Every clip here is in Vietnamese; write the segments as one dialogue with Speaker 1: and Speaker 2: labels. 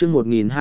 Speaker 1: chương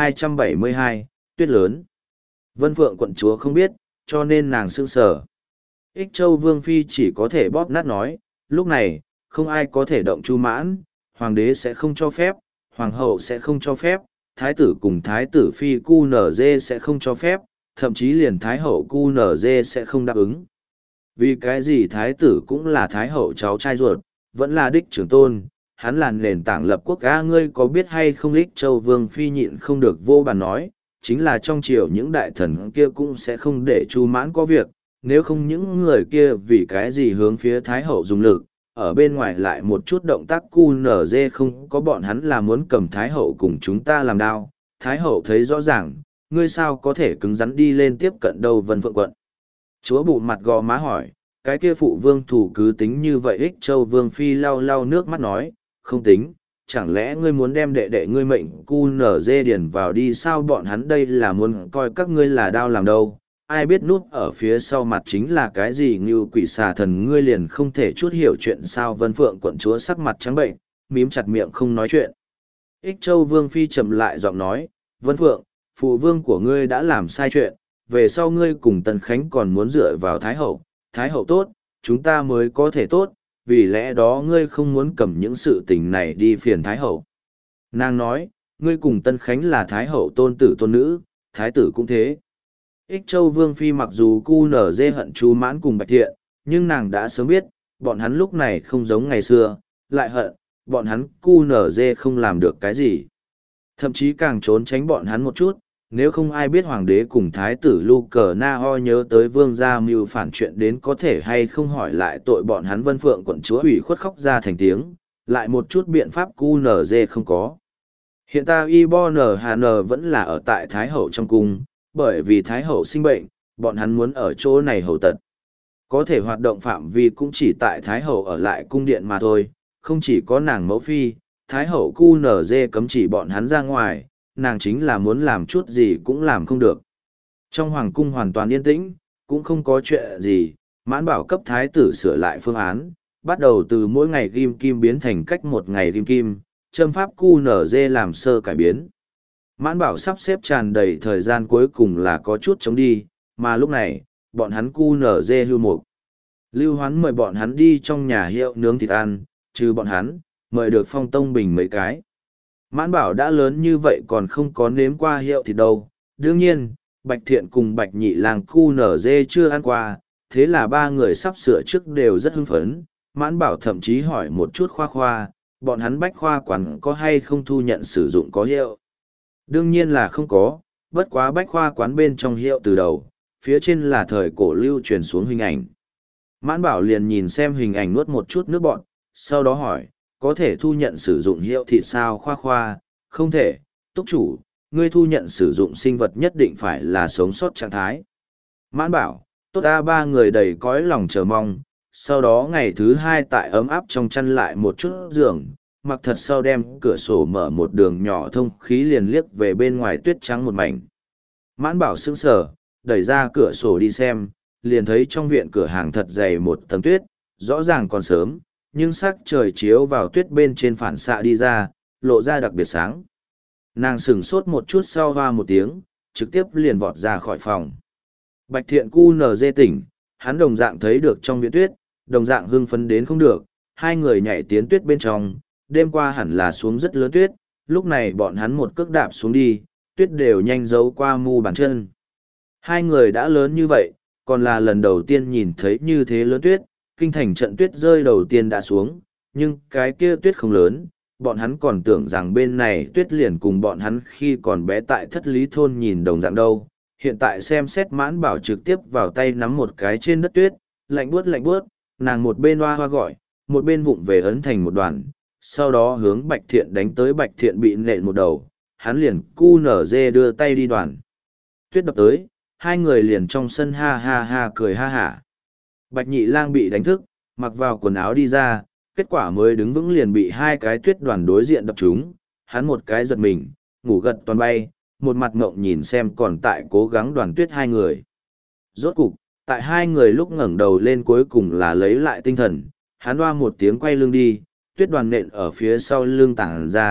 Speaker 1: 1272, tuyết lớn. Vân Phượng quận chúa không biết, cho nên nàng sững sờ. Ích Châu Vương Phi chỉ có thể bóp nát nói, lúc này, không ai có thể động Chu Mãn, hoàng đế sẽ không cho phép, hoàng hậu sẽ không cho phép, thái tử cùng thái tử Phi Cu Nở Dê sẽ không cho phép, thậm chí liền thái hậu Cu Nở Dê sẽ không đáp ứng. Vì cái gì thái tử cũng là thái hậu cháu trai ruột, vẫn là đích trưởng tôn, hắn là nền tảng lập quốc. Ngươi có biết hay không, Ích Châu Vương Phi nhịn không được vô bàn nói, chính là trong triều những đại thần kia cũng sẽ không để Chu Mãn có việc, nếu không những người kia vì cái gì hướng phía thái hậu dùng lực, ở bên ngoài lại một chút động tác cu nở dê không có, bọn hắn là muốn cầm thái hậu cùng chúng ta làm đao. Thái hậu thấy rõ ràng, ngươi sao có thể cứng rắn đi lên tiếp cận đâu. Vân Phượng quận chúa bụ mặt gò má hỏi, cái kia phụ vương thủ cứ tính như vậy. Ích Châu Vương Phi lau lau nước mắt nói, không tính, chẳng lẽ ngươi muốn đem đệ đệ ngươi mệnh cu nở dê điền vào đi sao? Bọn hắn đây là muốn coi các ngươi là đao làm đâu, ai biết núp ở phía sau mặt chính là cái gì như quỷ xà thần, ngươi liền không thể chút hiểu chuyện sao? Vân Phượng quận chúa sắc mặt trắng bệnh, mím chặt miệng không nói chuyện. Ích Châu Vương Phi chậm lại giọng nói, Vân Phượng, phụ vương của ngươi đã làm sai chuyện, về sau ngươi cùng Tần Khánh còn muốn dựa vào Thái hậu tốt, chúng ta mới có thể tốt, vì lẽ đó ngươi không muốn cầm những sự tình này đi phiền Thái hậu. Nàng nói, ngươi cùng Tân Khánh là Thái hậu tôn tử tôn nữ, Thái tử cũng thế. Ích Châu Vương Phi mặc dù cu nở dê hận Chu Mãn cùng Bạch Thiện, nhưng nàng đã sớm biết, bọn hắn lúc này không giống ngày xưa, lại hận, bọn hắn cu nở dê không làm được cái gì. Thậm chí càng trốn tránh bọn hắn một chút, nếu không ai biết hoàng đế cùng thái tử Lu Cờ Na Ho nhớ tới vương gia mưu phản chuyện đến có thể hay không hỏi lại tội bọn hắn. Vân Phượng quận chúa ủy khuất khóc ra thành tiếng, lại một chút biện pháp cu nở dê không có. Hiện tại Y Bo Nở Hà Nở vẫn là ở tại Thái Hậu trong cung, bởi vì Thái Hậu sinh bệnh, bọn hắn muốn ở chỗ này hầu tận. Có thể hoạt động phạm vi cũng chỉ tại Thái Hậu ở lại cung điện mà thôi, không chỉ có nàng mẫu phi, Thái Hậu cu nở dê cấm chỉ bọn hắn ra ngoài, nàng chính là muốn làm chút gì cũng làm không được. Trong hoàng cung hoàn toàn yên tĩnh, cũng không có chuyện gì, Mãn Bảo cấp thái tử sửa lại phương án, bắt đầu từ mỗi ngày ghim kim biến thành cách một ngày ghim kim, châm pháp cu nở dê làm sơ cải biến. Mãn Bảo sắp xếp tràn đầy thời gian cuối cùng là có chút chống đi, mà lúc này, bọn hắn cu nở dê hưu mục. Lưu Hoán mời bọn hắn đi trong nhà hiệu nướng thịt ăn, trừ bọn hắn, mời được Phong Tông Bình mấy cái. Mãn Bảo đã lớn như vậy còn không có nếm qua hiệu thịt đâu. Đương nhiên, Bạch Thiện cùng Bạch Nhị Lang cu nở dê chưa ăn qua, thế là ba người sắp sửa trước đều rất hưng phấn. Mãn Bảo thậm chí hỏi một chút khoa khoa, bọn hắn bách khoa quán có hay không thu nhận sử dụng có hiệu. Đương nhiên là không có, bất quá bách khoa quán bên trong hiệu từ đầu, phía trên là thời cổ lưu truyền xuống hình ảnh. Mãn Bảo liền nhìn xem hình ảnh nuốt một chút nước bọt, sau đó hỏi, có thể thu nhận sử dụng hiệu thịt sao? Khoa khoa, không thể, túc chủ, ngươi thu nhận sử dụng sinh vật nhất định phải là sống sót trạng thái. Mãn Bảo, tốt ta. Ba người đầy cõi lòng chờ mong, sau đó ngày thứ hai tại ấm áp trong chăn lại một chút giường, mặc thật sau đem cửa sổ mở một đường nhỏ thông khí liền liếc về bên ngoài tuyết trắng một mảnh. Mãn Bảo sững sờ, đẩy ra cửa sổ đi xem, liền thấy trong viện cửa hàng thật dày một tầng tuyết, rõ ràng còn sớm, nhưng sắc trời chiếu vào tuyết bên trên phản xạ đi ra, lộ ra đặc biệt sáng. Nàng sửng sốt một chút sau hoa một tiếng, trực tiếp liền vọt ra khỏi phòng. Bạch Thiện cu nở dê tỉnh, hắn đồng dạng thấy được trong viện tuyết, đồng dạng hưng phấn đến không được, hai người nhảy tiến tuyết bên trong, đêm qua hẳn là xuống rất lớn tuyết, lúc này bọn hắn một cước đạp xuống đi, tuyết đều nhanh giấu qua mu bàn chân. Hai người đã lớn như vậy, còn là lần đầu tiên nhìn thấy như thế lớn tuyết, kinh thành trận tuyết rơi đầu tiên đã xuống, nhưng cái kia tuyết không lớn, bọn hắn còn tưởng rằng bên này tuyết liền cùng bọn hắn khi còn bé tại Thất Lý Thôn nhìn đồng dạng đâu. Hiện tại xem xét Mãn Bảo trực tiếp vào tay nắm một cái trên đất tuyết, lạnh buốt, nàng một bên hoa hoa gọi, một bên vụng về ấn thành một đoàn, sau đó hướng Bạch Thiện đánh tới. Bạch Thiện bị nện một đầu, hắn liền cu nở dê đưa tay đi đoàn. Tuyết đập tới, hai người liền trong sân ha ha ha cười ha hả. Bạch Nhị Lang bị đánh thức, mặc vào quần áo đi ra, kết quả mới đứng vững liền bị hai cái tuyết đoàn đối diện đập trúng, hắn một cái giật mình, ngủ gật toàn bay, một mặt ngộng nhìn xem còn tại cố gắng đoàn tuyết hai người. Rốt cục, tại hai người lúc ngẩng đầu lên cuối cùng là lấy lại tinh thần, hắn hoa một tiếng quay lưng đi, tuyết đoàn nện ở phía sau lưng tảng ra,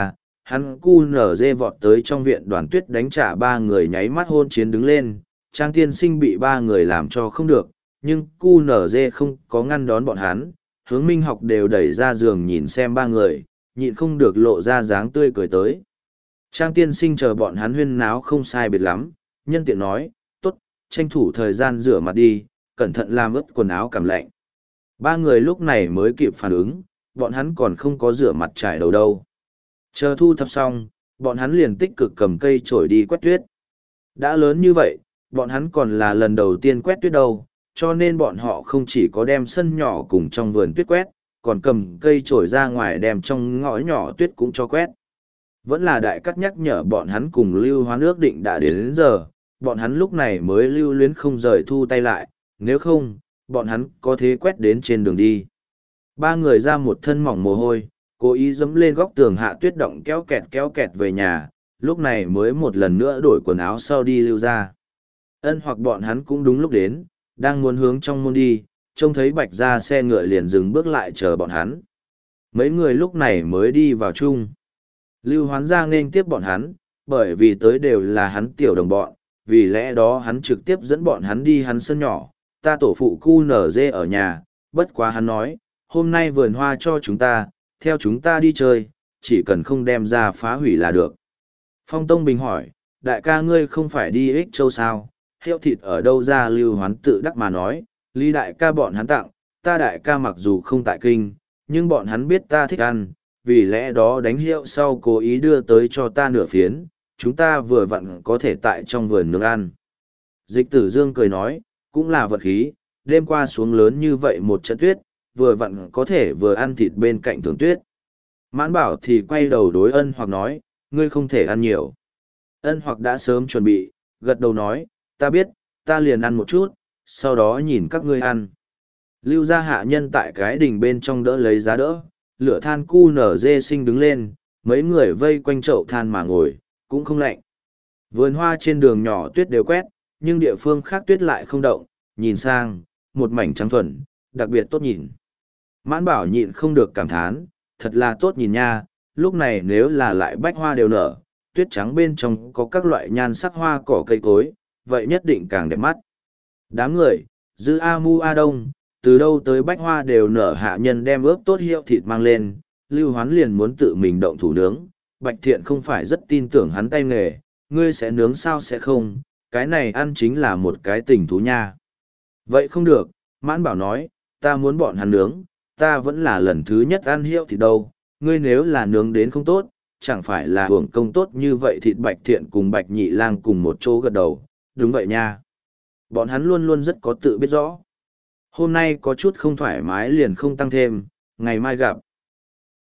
Speaker 1: Hắn cu nở dê vọt tới trong viện Đoàn Tuyết đánh trả ba người nháy mắt hôn chiến đứng lên, Trang tiên sinh bị ba người làm cho không được, nhưng cu nở dê không có ngăn đón bọn hắn, Hướng Minh Học đều đẩy ra giường nhìn xem ba người, nhịn không được lộ ra dáng tươi cười tới. Trang tiên sinh chờ bọn hắn huyên náo không sai biệt lắm, nhân tiện nói, tốt, tranh thủ thời gian rửa mặt đi, cẩn thận làm ướt quần áo cảm lạnh. Ba người lúc này mới kịp phản ứng, bọn hắn còn không có rửa mặt trải đầu đâu. Chờ thu thập xong, bọn hắn liền tích cực cầm cây chổi đi quét tuyết. Đã lớn như vậy, bọn hắn còn là lần đầu tiên quét tuyết đâu, cho nên bọn họ không chỉ có đem sân nhỏ cùng trong vườn tuyết quét, còn cầm cây chổi ra ngoài đem trong ngõ nhỏ tuyết cũng cho quét. Vẫn là đại cắt nhắc nhở bọn hắn cùng Lưu Hoán ước định đã đến giờ, bọn hắn lúc này mới lưu luyến không rời thu tay lại, nếu không, bọn hắn có thể quét đến trên đường đi. Ba người ra một thân mỏng mồ hôi, cố ý dẫm lên góc tường hạ tuyết động kéo kẹt về nhà, lúc này mới một lần nữa đổi quần áo sau đi lưu ra. Ân hoặc bọn hắn cũng đúng lúc đến, đang muốn hướng trong môn đi, trông thấy Bạch ra xe ngựa liền dừng bước lại chờ bọn hắn. Mấy người lúc này mới đi vào chung. Lưu Hoán ra nên tiếp bọn hắn, bởi vì tới đều là hắn tiểu đồng bọn, vì lẽ đó hắn trực tiếp dẫn bọn hắn đi hắn sân nhỏ, ta tổ phụ cu nở dê ở nhà, bất quá hắn nói, hôm nay vườn hoa cho chúng ta, theo chúng ta đi chơi, chỉ cần không đem ra phá hủy là được. Phong Tông Bình hỏi, đại ca ngươi không phải đi Ích Châu sao, hiệu thịt ở đâu ra? Lưu Hoán tự đắc mà nói, Lý đại ca bọn hắn tặng, ta đại ca mặc dù không tại kinh, nhưng bọn hắn biết ta thích ăn, vì lẽ đó đánh hiệu sau cố ý đưa tới cho ta nửa phiến, chúng ta vừa vặn có thể tại trong vườn nướng ăn. Dịch Tử Dương cười nói, cũng là vật khí, đêm qua xuống lớn như vậy một trận tuyết, vừa vặn có thể vừa ăn thịt bên cạnh thường tuyết. Mãn Bảo thì quay đầu đối Ân Hoặc nói, ngươi không thể ăn nhiều. Ân Hoặc đã sớm chuẩn bị, gật đầu nói, ta biết, ta liền ăn một chút, sau đó nhìn các ngươi ăn. Lưu gia hạ nhân tại cái đình bên trong đỡ lấy giá đỡ, lửa than cu nở dê sinh đứng lên, mấy người vây quanh chậu than mà ngồi, cũng không lạnh. Vườn hoa trên đường nhỏ tuyết đều quét, nhưng địa phương khác tuyết lại không động, nhìn sang, một mảnh trắng thuần, đặc biệt tốt nhìn. Mãn Bảo nhịn không được cảm thán, thật là tốt nhìn nha, lúc này nếu là lại bách hoa đều nở, tuyết trắng bên trong có các loại nhan sắc hoa cỏ cây cối, vậy nhất định càng đẹp mắt. Đám người, dư A Mu A Đông, từ đâu tới bách hoa đều nở, hạ nhân đem ướp tốt hiệu thịt mang lên, Lưu Hoán liền muốn tự mình động thủ nướng, Bạch Thiện không phải rất tin tưởng hắn tay nghề, ngươi sẽ nướng sao sẽ không, cái này ăn chính là một cái tình thú nha. Vậy không được, Mãn Bảo nói, ta muốn bọn hắn nướng, ta vẫn là lần thứ nhất ăn hiệu thịt đâu, ngươi nếu là nướng đến không tốt, chẳng phải là hưởng công tốt như vậy. Thịt Bạch Thiện cùng Bạch Nhị Lang cùng một chỗ gật đầu, đúng vậy nha. Bọn hắn luôn luôn rất có tự biết rõ. Hôm nay có chút không thoải mái liền không tăng thêm, ngày mai gặp.